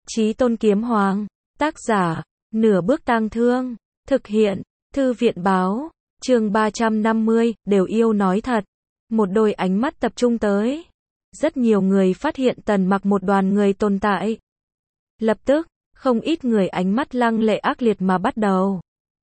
Chí Tôn Kiếm Hoàng, tác giả, Nửa Bước Tang Thương, thực hiện, Thư viện Báo, chương 350, đều yêu nói thật. Một đôi ánh mắt tập trung tới. Rất nhiều người phát hiện Tần Mặc một đoàn người tồn tại. Lập tức, không ít người ánh mắt lăng lệ ác liệt mà bắt đầu.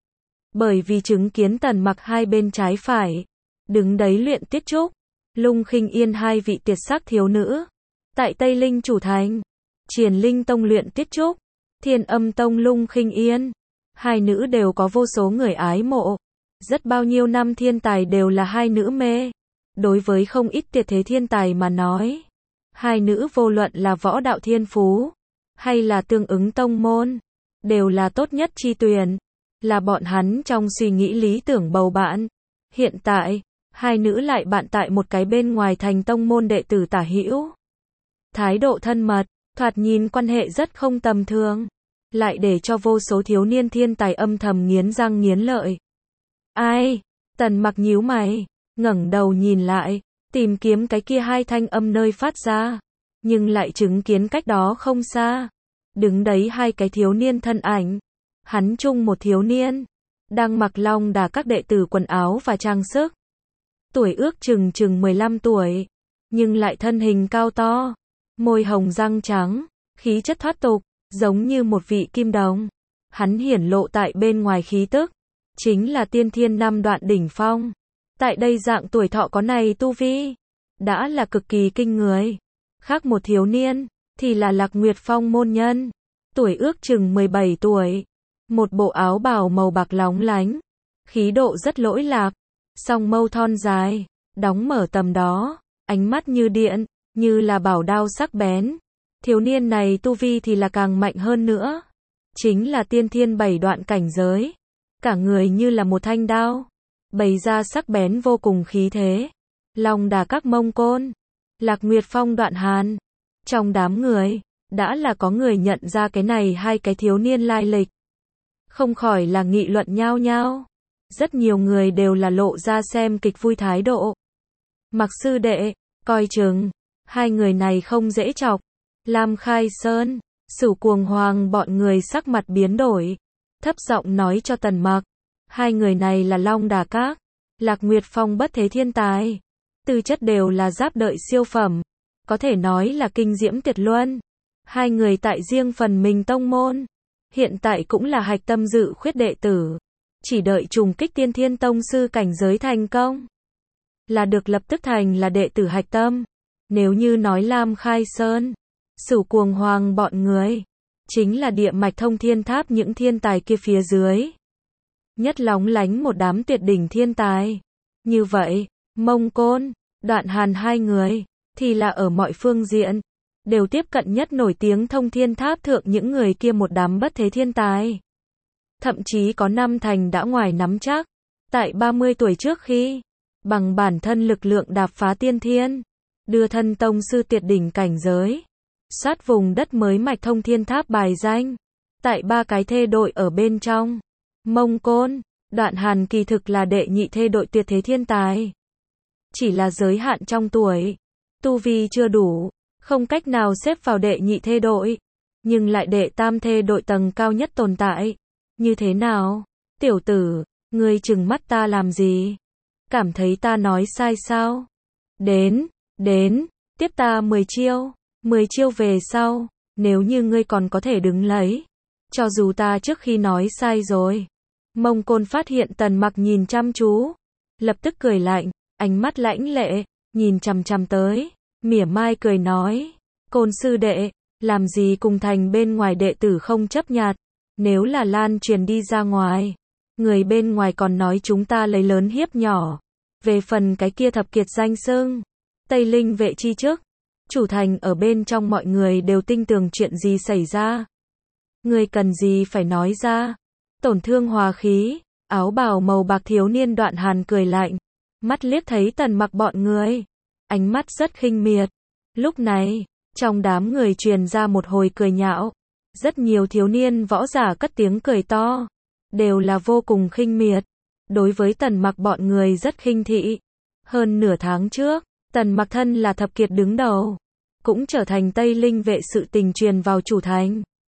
Bởi vì chứng kiến Tần Mặc hai bên trái phải, đứng đấy luyện tiết trúc, Lung Khinh Yên hai vị tuyệt sắc thiếu nữ. Tại Tây Linh Chủ Thành, Triển Linh Tông luyện tiết trúc, Thiên Âm Tông Lung Khinh Yên. Hai nữ đều có vô số người ái mộ. Rất bao nhiêu năm thiên tài đều là hai nữ mê. Đối với không ít tuyệt thế thiên tài mà nói, hai nữ vô luận là võ đạo thiên phú, hay là tương ứng tông môn, đều là tốt nhất chi tuyển, là bọn hắn trong suy nghĩ lý tưởng bầu bạn. Hiện tại, hai nữ lại bạn tại một cái bên ngoài thành tông môn đệ tử tả hữu. Thái độ thân mật, thoạt nhìn quan hệ rất không tầm thường, lại để cho vô số thiếu niên thiên tài âm thầm nghiến răng nghiến lợi. Ai? Tần Mặc nhíu mày, ngẩng đầu nhìn lại, tìm kiếm cái kia hai thanh âm nơi phát ra, nhưng lại chứng kiến cách đó không xa, đứng đấy hai cái thiếu niên thân ảnh. Hắn chung một thiếu niên, đang mặc long đà các đệ tử quần áo và trang sức. Tuổi ước chừng 15 tuổi, nhưng lại thân hình cao to, môi hồng răng trắng, khí chất thoát tục, giống như một vị kim đồng. Hắn hiển lộ tại bên ngoài khí tức, chính là tiên thiên năm đoạn đỉnh phong. Tại đây dạng tuổi thọ có này tu vi, đã là cực kỳ kinh người. Khác một thiếu niên, thì là Lạc Nguyệt Phong môn nhân, tuổi ước chừng 17 tuổi. Một bộ áo bào màu bạc lóng lánh, khí độ rất lỗi lạc, song mâu thon dài, đóng mở tầm đó, ánh mắt như điện, như là bảo đao sắc bén. Thiếu niên này tu vi thì là càng mạnh hơn nữa, chính là tiên thiên 7 đoạn cảnh giới, cả người như là một thanh đao, bày ra sắc bén vô cùng khí thế. Long đà các Mông Côn, Lạc Nguyệt Phong Đoạn Hàn, trong đám người, đã là có người nhận ra cái này hai cái thiếu niên lai lịch. Không khỏi là nghị luận nhao nhao. Rất nhiều người đều là lộ ra xem kịch vui thái độ. Mặc sư đệ, coi chừng, hai người này không dễ chọc. Lam Khai Sơn, Sửu Cuồng Hoàng bọn người sắc mặt biến đổi, thấp giọng nói cho Tần Mặc. Hai người này là Long Đà Các, Lạc Nguyệt Phong bất thế thiên tài. Tư chất đều là giáp đợi siêu phẩm, có thể nói là kinh diễm tuyệt luân. Hai người tại riêng phần mình tông môn, hiện tại cũng là hạch tâm dự khuyết đệ tử. Chỉ đợi trùng kích tiên thiên tông sư cảnh giới thành công, là được lập tức thành là đệ tử hạch tâm. Nếu như nói Lam Khai Sơn, Sửu Cuồng Hoàng bọn người, chính là địa mạch thông thiên tháp những thiên tài kia phía dưới. Nhất lóng lánh một đám tuyệt đỉnh thiên tài. Như vậy, Mông Côn, Đoạn Hàn hai người, thì là ở mọi phương diện, đều tiếp cận nhất nổi tiếng thông thiên tháp thượng những người kia một đám bất thế thiên tài. Thậm chí có năm thành đã ngoài nắm chắc, tại 30 tuổi trước khi, bằng bản thân lực lượng đạp phá tiên thiên, đưa thân tông sư tuyệt đỉnh cảnh giới, sát vùng đất mới mạch thông thiên tháp bài danh. Tại ba cái thê đội ở bên trong, Mông Côn, Đoạn Hàn kỳ thực là đệ nhị thê đội tuyệt thế thiên tài. Chỉ là giới hạn trong tuổi, tu vi chưa đủ, không cách nào xếp vào đệ nhị thê đội, nhưng lại đệ tam thê đội tầng cao nhất tồn tại. Như thế nào? Tiểu tử, ngươi trừng mắt ta làm gì? Cảm thấy ta nói sai sao? Đến, tiếp ta 10 chiêu. 10 chiêu về sau, nếu như ngươi còn có thể đứng lấy, cho dù ta trước khi nói sai rồi. Mông Côn phát hiện Tần Mặc nhìn chăm chú, lập tức cười lạnh, ánh mắt lãnh lệ, nhìn chằm chằm tới, mỉa mai cười nói, Côn sư đệ, làm gì cùng thành bên ngoài đệ tử không chấp nhặt, nếu là lan truyền đi ra ngoài, người bên ngoài còn nói chúng ta lấy lớn hiếp nhỏ. Về phần cái kia thập kiệt danh xưng, Tây Linh vệ chi chức, chủ thành ở bên trong mọi người đều tin tưởng chuyện gì xảy ra. Người cần gì phải nói ra, tổn thương hòa khí. Áo bào màu bạc thiếu niên Đoạn Hàn cười lạnh, mắt liếc thấy Tần Mặc bọn người, ánh mắt rất khinh miệt. Lúc này, trong đám người truyền ra một hồi cười nhạo, rất nhiều thiếu niên võ giả cất tiếng cười to, đều là vô cùng khinh miệt, đối với Tần Mặc bọn người rất khinh thị. Hơn nửa tháng trước, Tần Mặc thân là thập kiệt đứng đầu, cũng trở thành Tây Linh vệ sự tình truyền vào chủ thành.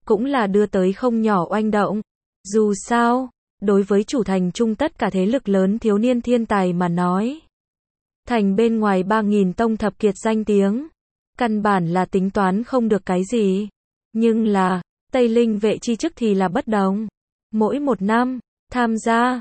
cũng là đưa tới không nhỏ oanh động. Dù sao, đối với chủ thành chung tất cả thế lực lớn thiếu niên thiên tài mà nói, thành bên ngoài 3.000 tông thập kiệt danh tiếng, căn bản là tính toán không được cái gì. Nhưng là, Tây Linh vệ chi chức thì là bất đồng. Mỗi một năm, tham gia,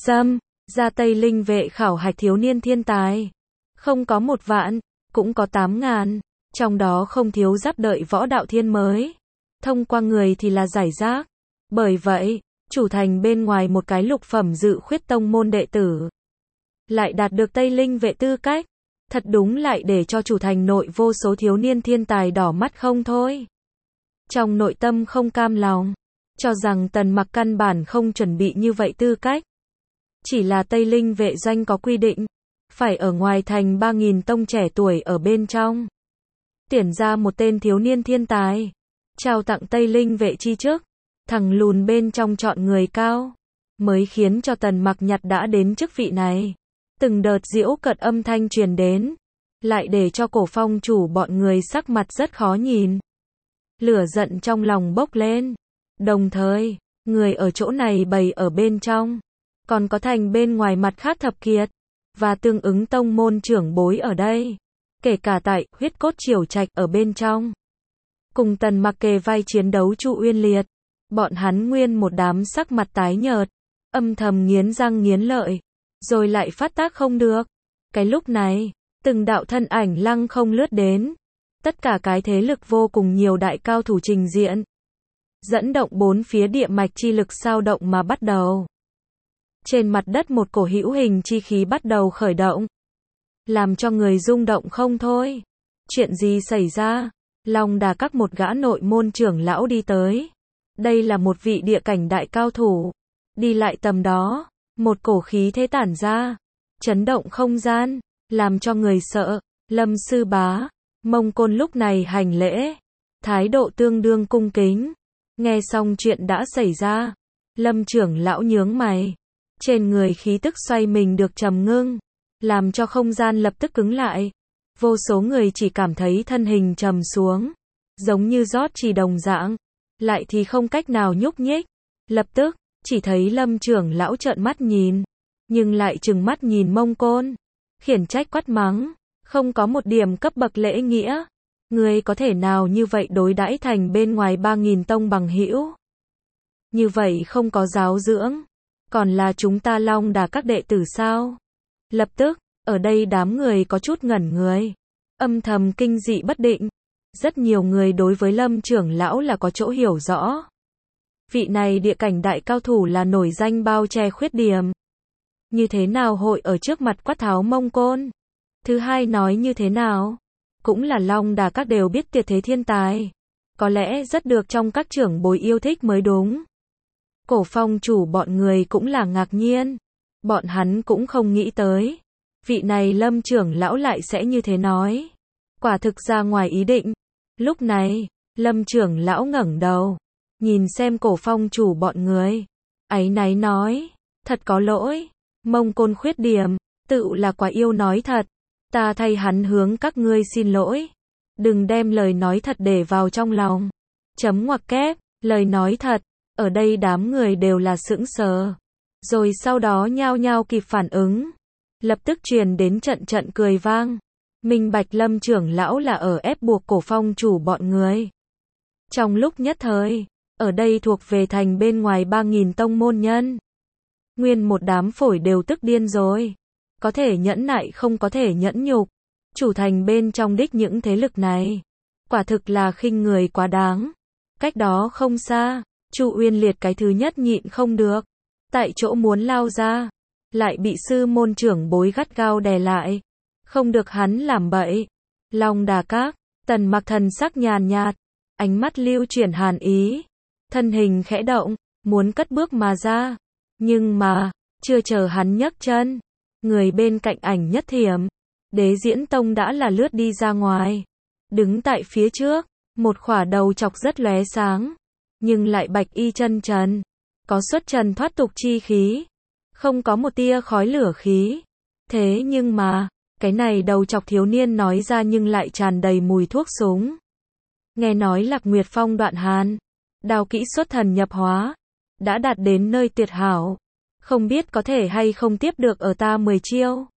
ra Tây Linh vệ khảo hạch thiếu niên thiên tài. Không có 1 vạn, cũng có 8.000, trong đó không thiếu giáp đợi võ đạo thiên mới. Thông qua người thì là giải rác. Bởi vậy, chủ thành bên ngoài một cái lục phẩm dự khuyết tông môn đệ tử, lại đạt được Tây Linh vệ tư cách. Thật đúng lại để cho chủ thành nội vô số thiếu niên thiên tài đỏ mắt không thôi. Trong nội tâm không cam lòng, cho rằng Tần Mặc căn bản không chuẩn bị như vậy tư cách. Chỉ là Tây Linh vệ doanh có quy định, phải ở ngoài thành 3.000 tông trẻ tuổi ở bên trong, tuyển ra một tên thiếu niên thiên tài, trao tặng Tây Linh vệ chi chức, thằng lùn bên trong chọn người cao, mới khiến cho Tần Mặc nhặt đã đến chức vị này. Từng đợt giễu cợt âm thanh truyền đến, lại để cho Cổ Phong chủ bọn người sắc mặt rất khó nhìn. Lửa giận trong lòng bốc lên. Đồng thời, người ở chỗ này bày ở bên trong, còn có thành bên ngoài mặt khác thập kiệt, và tương ứng tông môn trưởng bối ở đây. Kể cả tại huyết cốt triều trạch ở bên trong. Cùng Tần Mặc kề vai chiến đấu Chu Uyên Liệt. Bọn hắn nguyên một đám sắc mặt tái nhợt, âm thầm nghiến răng nghiến lợi, rồi lại phát tác không được. Cái lúc này, từng đạo thân ảnh lăng không lướt đến. Tất cả cái thế lực vô cùng nhiều đại cao thủ trình diện. Dẫn động bốn phía địa mạch chi lực sao động mà bắt đầu. Trên mặt đất một cổ hữu hình chi khí bắt đầu khởi động. Làm cho người rung động không thôi. Chuyện gì xảy ra? Long Đà các một gã nội môn trưởng lão đi tới. Đây là một vị địa cảnh đại cao thủ. Đi lại tầm đó, một cổ khí thế tản ra, chấn động không gian, làm cho người sợ. Lâm sư bá, Mông Côn lúc này hành lễ, thái độ tương đương cung kính. Nghe xong chuyện đã xảy ra, Lâm trưởng lão nhướng mày, trên người khí tức xoay mình được trầm ngưng, làm cho không gian lập tức cứng lại. Vô số người chỉ cảm thấy thân hình trầm xuống, giống như rót chỉ đồng dạng, lại thì không cách nào nhúc nhích. Lập tức, chỉ thấy Lâm trưởng lão trợn mắt nhìn, nhưng lại trừng mắt nhìn Mông Côn, khiển trách quát mắng, không có một điểm cấp bậc lễ nghĩa. Ngươi có thể nào như vậy đối đãi thành bên ngoài 3.000 tông bằng hữu? Như vậy không có giáo dưỡng, còn là chúng ta Long Đà các đệ tử sao? Lập tức, ở đây đám người có chút ngẩn người, âm thầm kinh dị bất định. Rất nhiều người đối với Lâm trưởng lão là có chỗ hiểu rõ. Vị này địa cảnh đại cao thủ là nổi danh bao che khuyết điểm. Như thế nào hội ở trước mặt quát tháo Mông Côn? Thứ hai nói như thế nào? Cũng là Long Đà các đều biết tuyệt thế thiên tài. Có lẽ rất được trong các trưởng bối yêu thích mới đúng. Cổ Phong chủ bọn người cũng là ngạc nhiên. Bọn hắn cũng không nghĩ tới. Vị này Lâm trưởng lão lại sẽ như thế nói. Quả thực ra ngoài ý định. Lúc này, Lâm trưởng lão ngẩng đầu, nhìn xem Cổ Phong chủ bọn người. Áy náy nói, thật có lỗi. Mông Côn khuyết điểm, tự là quá yêu nói thật. Ta thay hắn hướng các ngươi xin lỗi. Đừng đem lời nói thật để vào trong lòng. Chấm ngoặc kép, lời nói thật. Ở đây đám người đều là sững sờ. Rồi sau đó nhao nhao kịp phản ứng. Lập tức truyền đến trận trận cười vang. Minh bạch Lâm trưởng lão là ở ép buộc Cổ Phong chủ bọn người. Trong lúc nhất thời, ở đây thuộc về thành bên ngoài 3.000 tông môn nhân. Nguyên một đám phổi đều tức điên rồi. Có thể nhẫn nại không có thể nhẫn nhục. Chủ thành bên trong đích những thế lực này. Quả thực là khinh người quá đáng. Cách đó không xa, Chu Uyên Liệt cái thứ nhất nhịn không được. Tại chỗ muốn lao ra. Lại bị sư môn trưởng bối gắt gao đè lại. Không được hắn làm bậy. Long Đà các, Tần Mặc thần sắc nhàn nhạt. Ánh mắt lưu chuyển hàn ý. Thân hình khẽ động, muốn cất bước mà ra. Nhưng mà, chưa chờ hắn nhấc chân. Người bên cạnh Ảnh Nhất Thiểm, Đế Diễn Tông đã là lướt đi ra ngoài. Đứng tại phía trước, một khỏa đầu chọc rất lóe sáng. Nhưng lại bạch y chân trần. Có xuất trần thoát tục chi khí. Không có một tia khói lửa khí. Thế nhưng mà, cái này đầu chọc thiếu niên nói ra nhưng lại tràn đầy mùi thuốc súng. Nghe nói Lạc Nguyệt Phong Đoạn Hàn. đao kỹ xuất thần nhập hóa, đã đạt đến nơi tuyệt hảo, không biết có thể hay không tiếp được ở ta 10 chiêu.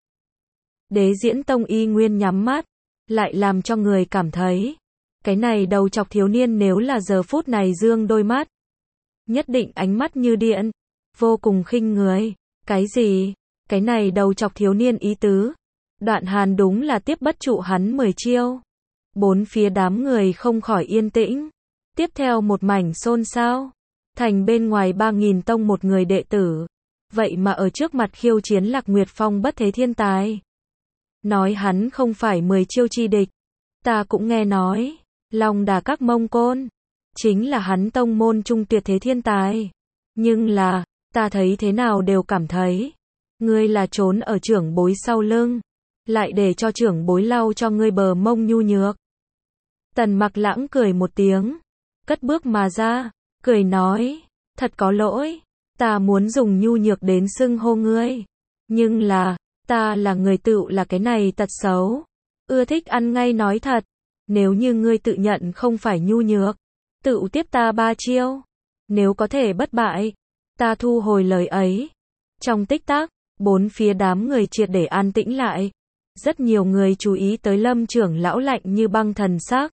Đế Diễn Tông y nguyên nhắm mắt, lại làm cho người cảm thấy, cái này đầu chọc thiếu niên nếu là giờ phút này dương đôi mắt, nhất định ánh mắt như điện, vô cùng khinh người. Cái gì? Cái này đầu chọc thiếu niên ý tứ. Đoạn Hàn đúng là tiếp bất trụ hắn 10 chiêu. Bốn phía đám người không khỏi yên tĩnh. Tiếp theo một mảnh xôn xao. Thành bên ngoài 3.000 tông một người đệ tử. Vậy mà ở trước mặt khiêu chiến Lạc Nguyệt Phong bất thế thiên tài. Nói hắn không phải 10 chiêu chi địch. Ta cũng nghe nói. Long Đà các Mông Côn. Chính là hắn tông môn trung tuyệt thế thiên tài. Nhưng là, ta thấy thế nào đều cảm thấy. Ngươi là trốn ở trưởng bối sau lưng. Lại để cho trưởng bối lau cho ngươi bờ mông nhu nhược. Tần Mặc Lãng cười một tiếng. Cất bước mà ra. Cười nói. Thật có lỗi. Ta muốn dùng nhu nhược đến xưng hô ngươi. Nhưng là, ta là người tựu là cái này tật xấu. Ưa thích ăn ngay nói thật. Nếu như ngươi tự nhận không phải nhu nhược, tựu tiếp ta 3 chiêu. Nếu có thể bất bại, ta thu hồi lời ấy. Trong tích tắc, bốn phía đám người triệt để an tĩnh lại. Rất nhiều người chú ý tới Lâm trưởng lão lạnh như băng thần sắc.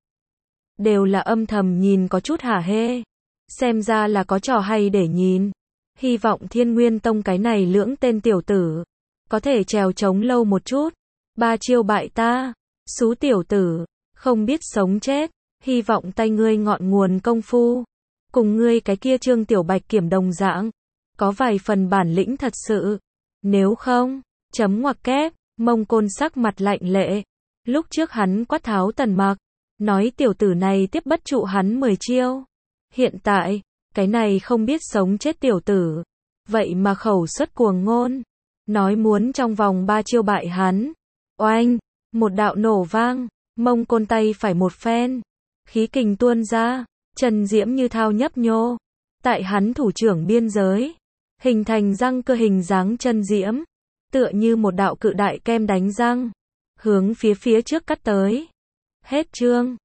Đều là âm thầm nhìn có chút hả hê. Xem ra là có trò hay để nhìn. Hy vọng Thiên Nguyên Tông cái này lưỡng tên tiểu tử có thể trèo trống lâu một chút. 3 chiêu bại ta. Xú tiểu tử, không biết sống chết. Hy vọng tay ngươi ngọn nguồn công phu cùng ngươi cái kia Trương Tiểu Bạch Kiểm đồng dạng, có vài phần bản lĩnh thật sự. Nếu không, chấm ngoặc kép. Mông Côn sắc mặt lạnh lệ. Lúc trước hắn quát tháo Tần Mặc, nói tiểu tử này tiếp bất trụ hắn 10 chiêu. Hiện tại, cái này không biết sống chết tiểu tử, vậy mà khẩu xuất cuồng ngôn, nói muốn trong vòng 3 chiêu bại hắn. Oanh, một đạo nổ vang, Mông Côn tay phải một phen, khí kình tuôn ra, chân diễm như thao nhấp nhô, tại hắn thủ trưởng biên giới, hình thành răng cơ hình dáng chân diễm, tựa như một đạo cự đại kem đánh răng, hướng phía trước cắt tới. Hết chương.